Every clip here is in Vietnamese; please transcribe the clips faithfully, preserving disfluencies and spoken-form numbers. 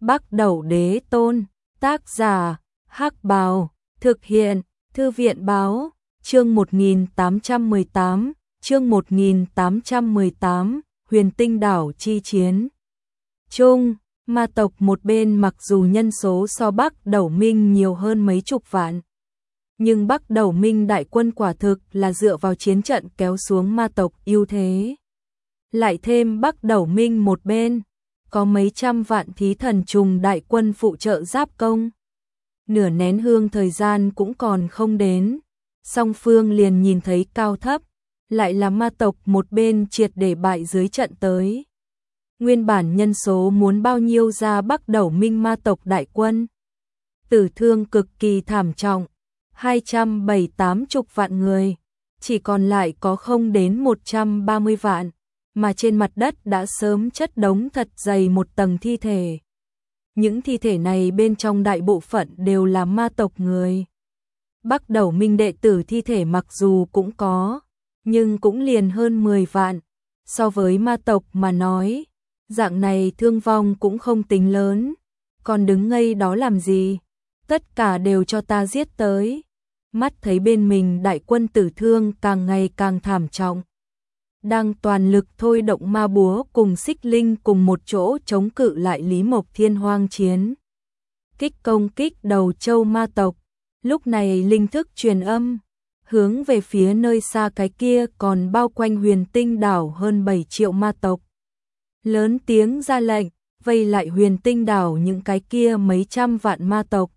Bắc Đẩu Đế Tôn, tác giả, Hắc Bào, thực hiện, Thư viện Báo, chương một nghìn tám trăm mười tám, chương một nghìn tám trăm mười tám, Huyền Tinh Đảo chi chiến. Chung, ma tộc một bên mặc dù nhân số so Bắc Đẩu Minh nhiều hơn mấy chục vạn, nhưng Bắc Đẩu Minh đại quân quả thực là dựa vào chiến trận kéo xuống ma tộc ưu thế. Lại thêm Bắc Đẩu Minh một bên, có mấy trăm vạn thí thần trùng đại quân phụ trợ giáp công. Nửa nén hương thời gian cũng còn không đến, song phương liền nhìn thấy cao thấp, lại là ma tộc một bên triệt để bại dưới trận tới. Nguyên bản nhân số muốn bao nhiêu ra Bắc Đẩu Minh ma tộc đại quân. Tử thương cực kỳ thảm trọng, hai trăm bảy mươi tám chục vạn người, chỉ còn lại có không đến một trăm ba mươi vạn, mà trên mặt đất đã sớm chất đống thật dày một tầng thi thể. Những thi thể này bên trong đại bộ phận đều là ma tộc người. Bắc Đẩu Minh đệ tử thi thể mặc dù cũng có, nhưng cũng liền hơn mười vạn. So với ma tộc mà nói, dạng này thương vong cũng không tính lớn. Còn đứng ngây đó làm gì? Tất cả đều cho ta giết tới. Mắt thấy bên mình đại quân tử thương càng ngày càng thảm trọng. Đang toàn lực thôi động ma búa cùng xích linh cùng một chỗ chống cự lại Lý Mộc Thiên hoang chiến. Kích công kích đầu châu ma tộc. Lúc này linh thức truyền âm, hướng về phía nơi xa cái kia còn bao quanh Huyền Tinh Đảo hơn bảy triệu ma tộc. Lớn tiếng ra lệnh, vây lại Huyền Tinh Đảo những cái kia mấy trăm vạn ma tộc.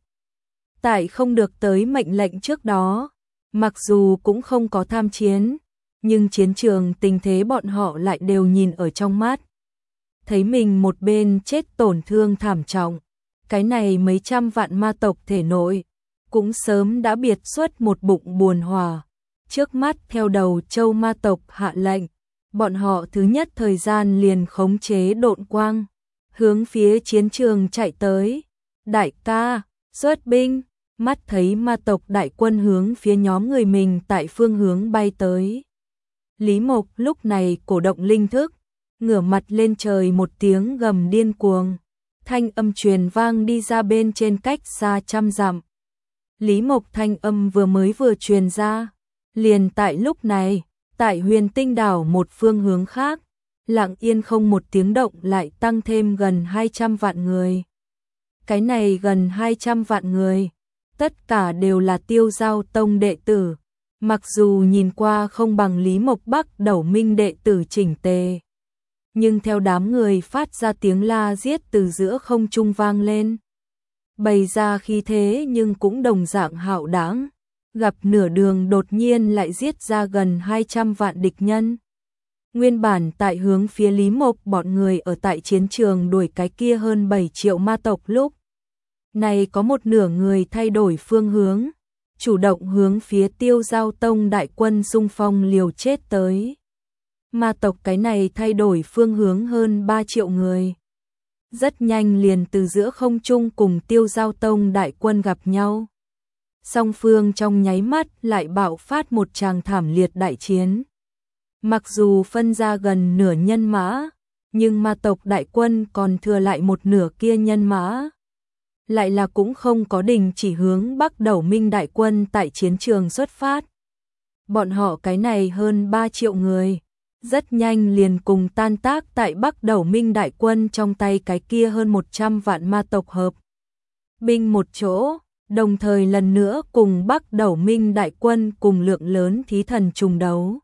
Tại không được tới mệnh lệnh trước đó, mặc dù cũng không có tham chiến, nhưng chiến trường tình thế bọn họ lại đều nhìn ở trong mắt. Thấy mình một bên chết tổn thương thảm trọng, cái này mấy trăm vạn ma tộc thể nội cũng sớm đã biệt xuất một bụng buồn hòa. Trước mắt theo đầu châu ma tộc hạ lệnh, bọn họ thứ nhất thời gian liền khống chế độn quang, hướng phía chiến trường chạy tới. Đại ca, xuất binh. Mắt thấy ma tộc đại quân hướng phía nhóm người mình tại phương hướng bay tới. Lý Mộc lúc này cổ động linh thức, ngửa mặt lên trời một tiếng gầm điên cuồng, thanh âm truyền vang đi ra bên trên cách xa trăm dặm. Lý Mộc thanh âm vừa mới vừa truyền ra, liền tại lúc này, tại Huyền Tinh Đảo một phương hướng khác, lặng yên không một tiếng động lại tăng thêm gần hai trăm vạn người. Cái này gần hai trăm vạn người, tất cả đều là Tiêu Giao Tông đệ tử, mặc dù nhìn qua không bằng Lý Mộc Bắc Đẩu Minh đệ tử chỉnh tề, nhưng theo đám người phát ra tiếng la giết từ giữa không trung vang lên, bày ra khí thế nhưng cũng đồng dạng hạo đãng, gặp nửa đường đột nhiên lại giết ra gần hai trăm vạn địch nhân. Nguyên bản tại hướng phía Lý Mộc bọn người ở tại chiến trường đuổi cái kia hơn bảy triệu ma tộc lúc này có một nửa người thay đổi phương hướng, chủ động hướng phía Tiêu Giao Tông đại quân xung phong liều chết tới. Ma tộc cái này thay đổi phương hướng hơn ba triệu người. Rất nhanh liền từ giữa không trung cùng Tiêu Giao Tông đại quân gặp nhau. Song phương trong nháy mắt lại bạo phát một tràng thảm liệt đại chiến. Mặc dù phân ra gần nửa nhân mã, nhưng ma tộc đại quân còn thừa lại một nửa kia nhân mã. Lại là cũng không có đình chỉ hướng Bắc Đẩu Minh đại quân tại chiến trường xuất phát. Bọn họ cái này hơn ba triệu người, rất nhanh liền cùng tan tác tại Bắc Đẩu Minh đại quân trong tay cái kia hơn một trăm vạn ma tộc hợp binh một chỗ, đồng thời lần nữa cùng Bắc Đẩu Minh đại quân cùng lượng lớn thí thần trùng đấu.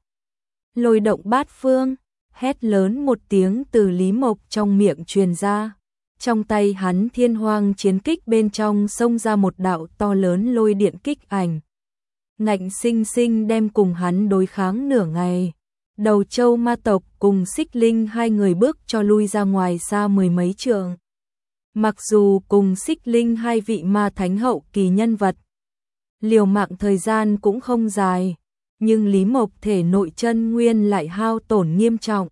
Lôi động bát phương, hét lớn một tiếng từ Lý Mộc trong miệng truyền ra. Trong tay hắn thiên hoang chiến kích bên trong xông ra một đạo to lớn lôi điện kích ảnh. Ngạnh sinh sinh đem cùng hắn đối kháng nửa ngày. Đầu châu ma tộc cùng xích linh hai người bước cho lui ra ngoài xa mười mấy trượng. Mặc dù cùng xích linh hai vị ma thánh hậu kỳ nhân vật, liều mạng thời gian cũng không dài, nhưng Lý Mộc thể nội chân nguyên lại hao tổn nghiêm trọng.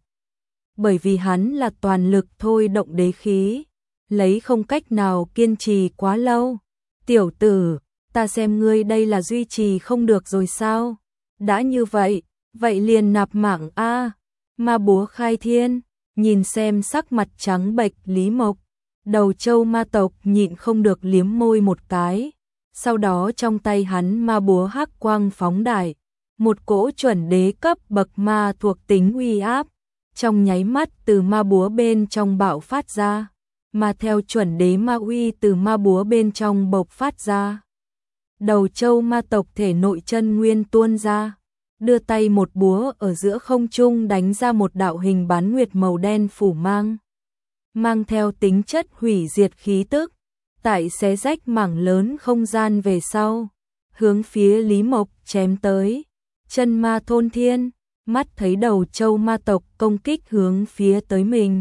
Bởi vì hắn là toàn lực thôi động đế khí, lấy không cách nào kiên trì quá lâu. Tiểu tử, ta xem ngươi đây là duy trì không được rồi sao? Đã như vậy, vậy liền nạp mạng a. Ma búa khai thiên, nhìn xem sắc mặt trắng bệch Lý Mộc, Đầu châu ma tộc nhịn không được liếm môi một cái, sau đó trong tay hắn ma búa hắc quang phóng đại, một cỗ chuẩn đế cấp bậc ma thuộc tính uy áp, trong nháy mắt từ ma búa bên trong bạo phát ra, mà theo chuẩn đế ma uy từ ma búa bên trong bộc phát ra. Đầu châu ma tộc thể nội chân nguyên tuôn ra, đưa tay một búa ở giữa không trung đánh ra một đạo hình bán nguyệt màu đen phủ mang, mang theo tính chất hủy diệt khí tức, tại xé rách mảng lớn không gian về sau, hướng phía Lý Mộc chém tới. Chân ma thôn thiên, mắt thấy đầu châu ma tộc công kích hướng phía tới mình.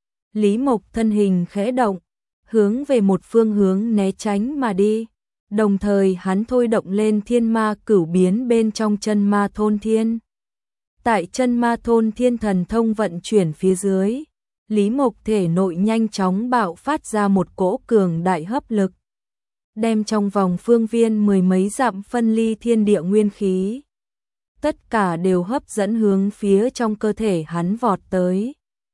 Lý Mộc thân hình khẽ động, hướng về một phương hướng né tránh mà đi. Đồng thời hắn thôi động lên thiên ma cửu biến bên trong chân ma thôn thiên. Tại chân ma thôn thiên thần thông vận chuyển phía dưới, Lý Mộc thể nội nhanh chóng bạo phát ra một cỗ cường đại hấp lực, đem trong vòng phương viên mười mấy dặm phân ly thiên địa nguyên khí, tất cả đều hấp dẫn hướng phía trong cơ thể hắn vọt tới.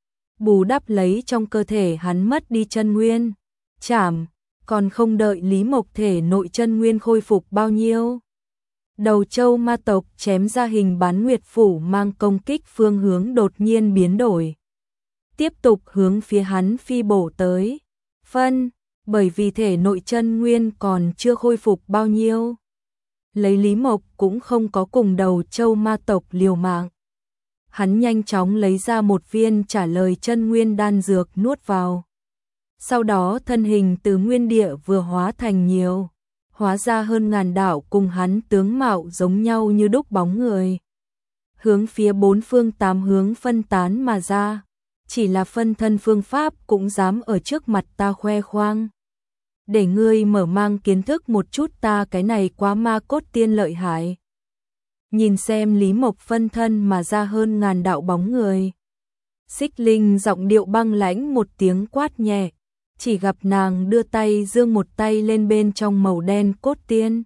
Bù đắp lấy trong cơ thể hắn mất đi chân nguyên, chảm, còn không đợi Lý Mộc thể nội chân nguyên khôi phục bao nhiêu. Đầu châu ma tộc chém ra hình bán nguyệt phủ mang công kích phương hướng đột nhiên biến đổi, tiếp tục hướng phía hắn phi bổ tới. Phân, bởi vì thể nội chân nguyên còn chưa khôi phục bao nhiêu, lấy Lý Mộc cũng không có cùng đầu châu ma tộc liều mạng. Hắn nhanh chóng lấy ra một viên trả lời chân nguyên đan dược nuốt vào. Sau đó thân hình từ nguyên địa vừa hóa thành nhiều, hóa ra hơn ngàn đạo cùng hắn tướng mạo giống nhau như đúc bóng người, hướng phía bốn phương tám hướng phân tán mà ra. Chỉ là phân thân phương pháp cũng dám ở trước mặt ta khoe khoang. Để ngươi mở mang kiến thức một chút ta cái này quá ma cốt tiên lợi hại. Nhìn xem Lý Mộc phân thân mà ra hơn ngàn đạo bóng người. Xích Linh giọng điệu băng lãnh một tiếng quát nhẹ, chỉ gặp nàng đưa tay giương một tay lên bên trong màu đen cốt tiên.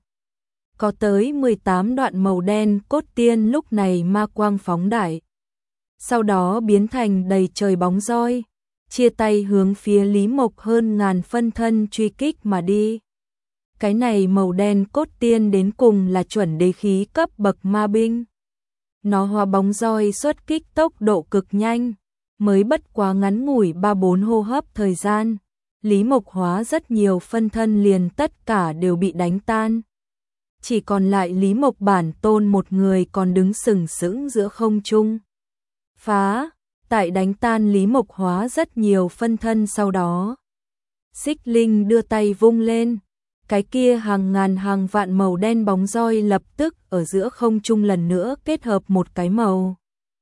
Có tới mười tám đoạn màu đen cốt tiên lúc này ma quang phóng đại, sau đó biến thành đầy trời bóng roi, chia tay hướng phía Lý Mộc hơn ngàn phân thân truy kích mà đi. Cái này màu đen cốt tiên đến cùng là chuẩn đế khí cấp bậc ma binh. Nó hóa bóng roi xuất kích tốc độ cực nhanh, mới bất quá ngắn ngủi ba bốn hô hấp thời gian, Lý Mộc hóa rất nhiều phân thân liền tất cả đều bị đánh tan. Chỉ còn lại Lý Mộc bản tôn một người còn đứng sừng sững giữa không trung. Phá, tại đánh tan Lý Mộc hóa rất nhiều phân thân sau đó. Xích Linh đưa tay vung lên, cái kia hàng ngàn hàng vạn màu đen bóng roi lập tức ở giữa không trung lần nữa kết hợp một cái màu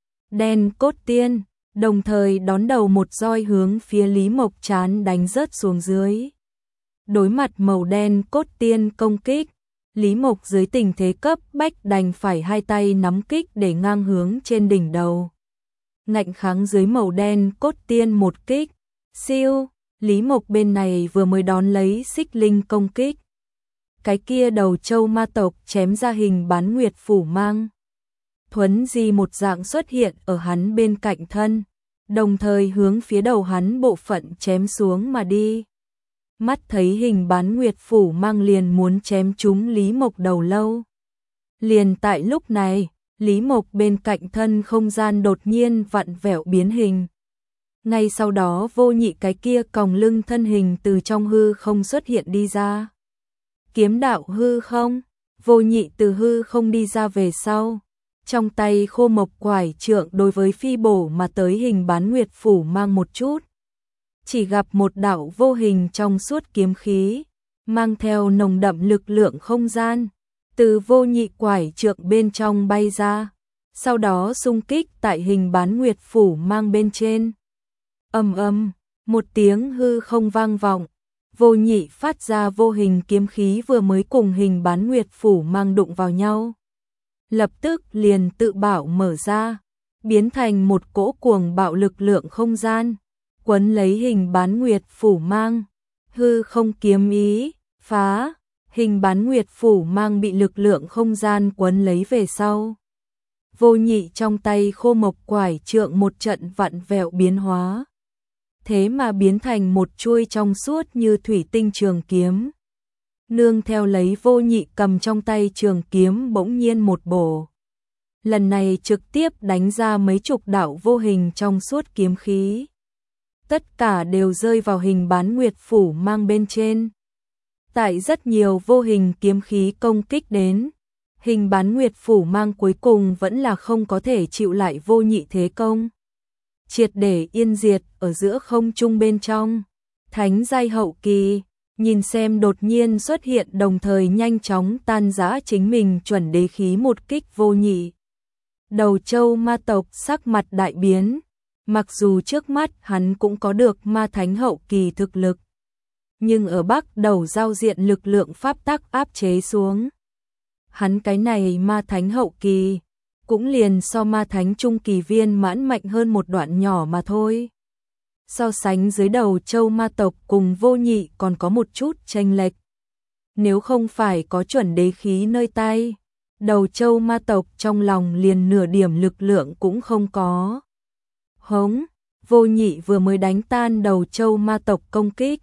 đen cốt tiên, đồng thời đón đầu một roi hướng phía Lý Mộc trán đánh rớt xuống dưới. Đối mặt màu đen cốt tiên công kích, Lý Mộc dưới tình thế cấp bách đành phải hai tay nắm kích để ngang hướng trên đỉnh đầu, ngạnh kháng dưới màu đen cốt tiên một kích. Siêu, Lý Mộc bên này vừa mới đón lấy Xích Linh công kích, cái kia đầu châu ma tộc chém ra hình bán nguyệt phủ mang, thuấn di một dạng xuất hiện ở hắn bên cạnh thân, đồng thời hướng phía đầu hắn bộ phận chém xuống mà đi. Mắt thấy hình bán nguyệt phủ mang liền muốn chém trúng Lý Mộc đầu lâu. Liền tại lúc này, Lý Mộc bên cạnh thân không gian đột nhiên vặn vẹo biến hình. Ngay sau đó Vô Nhị cái kia còng lưng thân hình từ trong hư không xuất hiện đi ra. Kiếm đạo hư không, Vô Nhị từ hư không đi ra về sau, trong tay khô mộc quải trượng đối với phi bổ mà tới hình bán nguyệt phủ mang một chút. Chỉ gặp một đạo vô hình trong suốt kiếm khí, mang theo nồng đậm lực lượng không gian, từ Vô Nhị quải trượng bên trong bay ra, sau đó xung kích tại hình bán nguyệt phủ mang bên trên. Ầm ầm, một tiếng hư không vang vọng, Vô Nhị phát ra vô hình kiếm khí vừa mới cùng hình bán nguyệt phủ mang đụng vào nhau, lập tức liền tự bảo mở ra, biến thành một cỗ cuồng bạo lực lượng không gian, quấn lấy hình bán nguyệt phủ mang. Hư không kiếm ý, phá, hình bán nguyệt phủ mang bị lực lượng không gian quấn lấy về sau. Vô Nhị trong tay khô mộc quải trượng một trận vặn vẹo biến hóa, thế mà biến thành một chuôi trong suốt như thủy tinh trường kiếm. Nương theo lấy Vô Nhị cầm trong tay trường kiếm bỗng nhiên một bổ. Lần này trực tiếp đánh ra mấy chục đạo vô hình trong suốt kiếm khí. Tất cả đều rơi vào hình bán nguyệt phủ mang bên trên. Tại rất nhiều vô hình kiếm khí công kích đến, hình bán nguyệt phủ mang cuối cùng vẫn là không có thể chịu lại Vô Nhị thế công. Triệt để yên diệt ở giữa không trung bên trong. Thánh giai hậu kỳ, nhìn xem đột nhiên xuất hiện đồng thời nhanh chóng tan rã chính mình chuẩn đế khí một kích Vô Nhị. Đầu châu ma tộc sắc mặt đại biến, mặc dù trước mắt hắn cũng có được ma thánh hậu kỳ thực lực, nhưng ở bắc đầu giao diện lực lượng pháp tắc áp chế xuống. Hắn cái này ma thánh hậu kỳ, cũng liền so ma thánh trung kỳ viên mãn mạnh hơn một đoạn nhỏ mà thôi. So sánh dưới đầu châu ma tộc cùng Vô Nhị còn có một chút chênh lệch. Nếu không phải có chuẩn đế khí nơi tay, đầu châu ma tộc trong lòng liền nửa điểm lực lượng cũng không có. Hống, Vô Nhị vừa mới đánh tan đầu châu ma tộc công kích,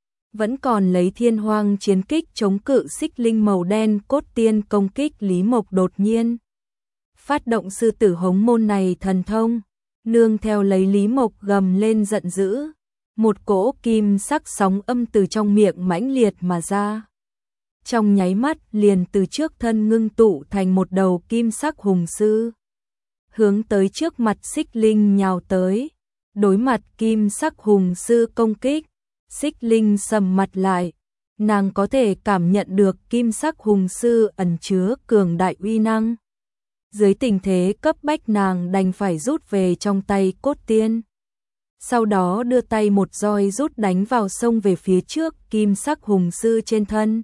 vẫn còn lấy thiên hoang chiến kích chống cự xích linh màu đen cốt tiên công kích Lý Mộc đột nhiên phát động sư tử hống môn này thần thông, nương theo lấy Lý Mộc gầm lên giận dữ, một cỗ kim sắc sóng âm từ trong miệng mãnh liệt mà ra. Trong nháy mắt liền từ trước thân ngưng tụ thành một đầu kim sắc hùng sư, hướng tới trước mặt xích linh nhào tới. Đối mặt kim sắc hùng sư công kích, xích linh sầm mặt lại, nàng có thể cảm nhận được kim sắc hùng sư ẩn chứa cường đại uy năng. Dưới tình thế cấp bách nàng đành phải rút về trong tay cốt tiên. Sau đó đưa tay một roi rút đánh vào sông về phía trước kim sắc hùng sư trên thân.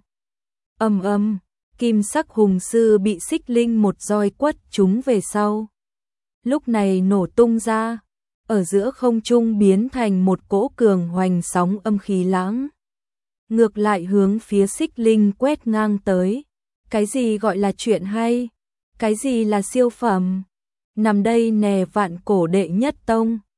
Ầm ầm, kim sắc hùng sư bị xích linh một roi quất trúng về sau. Lúc này nổ tung ra, ở giữa không trung biến thành một cỗ cường hoành sóng âm khí lãng. Ngược lại hướng phía xích linh quét ngang tới. Cái gì gọi là chuyện hay? Cái gì là siêu phẩm? Nằm đây nè vạn cổ đệ nhất tông.